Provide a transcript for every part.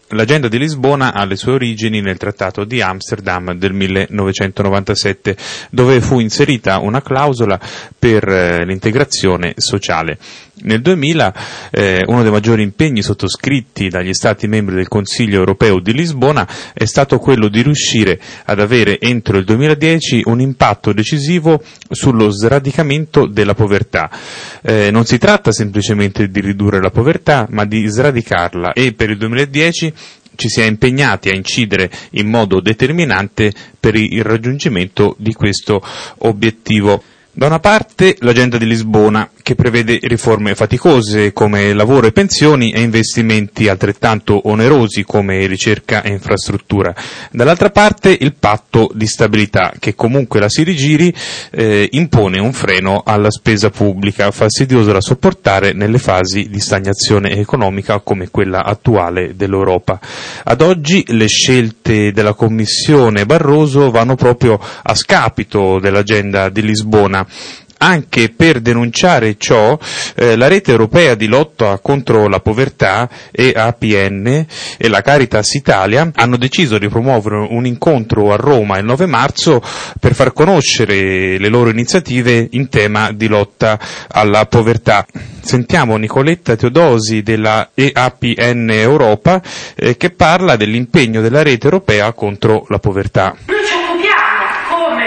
L'agenda di Lisbona ha le sue origini nel Trattato di Amsterdam del 1997, dove fu inserita una clausola per l'integrazione sociale. Nel 2000 uno dei maggiori impegni sottoscritti dagli Stati membri del Consiglio europeo di Lisbona è stato quello di riuscire ad avere entro il 2010 un impatto decisivo sullo sradicamento della povertà. Non si tratta semplicemente di ridurre la povertà, ma di sradicarla, e per il 2010 ci si è impegnati a incidere in modo determinante per il raggiungimento di questo obiettivo. Da una parte l'agenda di Lisbona, che prevede riforme faticose come lavoro e pensioni e investimenti altrettanto onerosi come ricerca e infrastruttura. Dall'altra parte il patto di stabilità, che comunque la si rigiri impone un freno alla spesa pubblica, fastidioso da sopportare nelle fasi di stagnazione economica come quella attuale dell'Europa. Ad oggi le scelte della Commissione Barroso vanno proprio a scapito dell'agenda di Lisbona. Anche per denunciare ciò, la rete europea di lotta contro la povertà, EAPN, e la Caritas Italia hanno deciso di promuovere un incontro a Roma il 9 marzo per far conoscere le loro iniziative in tema di lotta alla povertà. Sentiamo Nicoletta Teodosi della EAPN Europa che parla dell'impegno della rete europea contro la povertà. Noi ci occupiamo come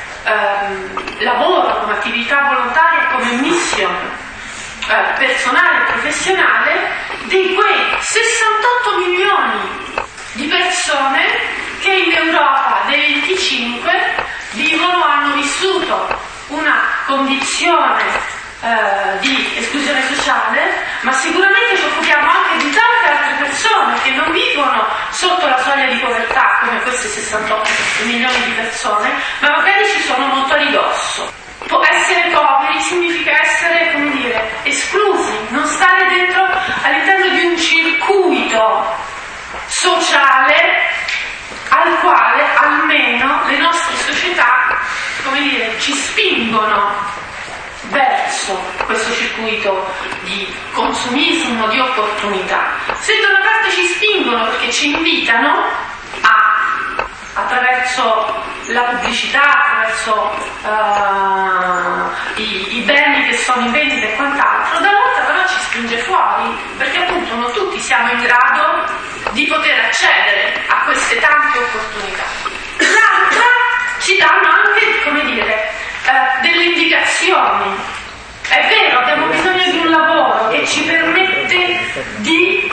lavoro, come attività volontaria, come missione personale e professionale di quei 68 milioni di persone che in Europa dei 25 hanno vissuto una condizione di esclusione sociale, ma sicuramente ci occupiamo anche di tante altre persone che non vivono sotto la soglia di povertà come queste 68 milioni di persone, ma magari ci sono molto a ridosso. Essere poveri significa essere, esclusi, non stare dentro all'interno di un circuito sociale al quale almeno le nostre società, ci spingono verso questo circuito di consumismo, di opportunità. Se da una parte ci spingono perché ci invitano attraverso la pubblicità, attraverso i beni che sono in vendita e quant'altro, dall'altra però ci spinge fuori, perché appunto non tutti siamo in grado di poter accedere a queste tante opportunità. L'altra ci danno anche, delle indicazioni. È vero, abbiamo bisogno di un lavoro che ci permette di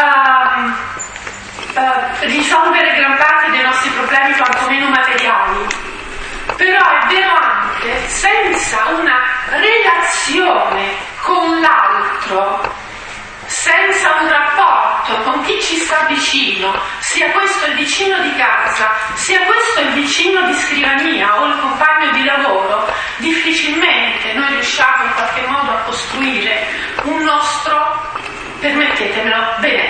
risolvere gran parte dei nostri problemi, quantomeno materiali. Però è vero anche, senza una relazione con l'altro, senza un rapporto con chi ci sta vicino, sia questo il vicino di casa, sia questo il vicino di scrivania o il compagno di lavoro, difficilmente noi riusciamo in qualche modo a costruire un nostro, permettetemelo, benessere.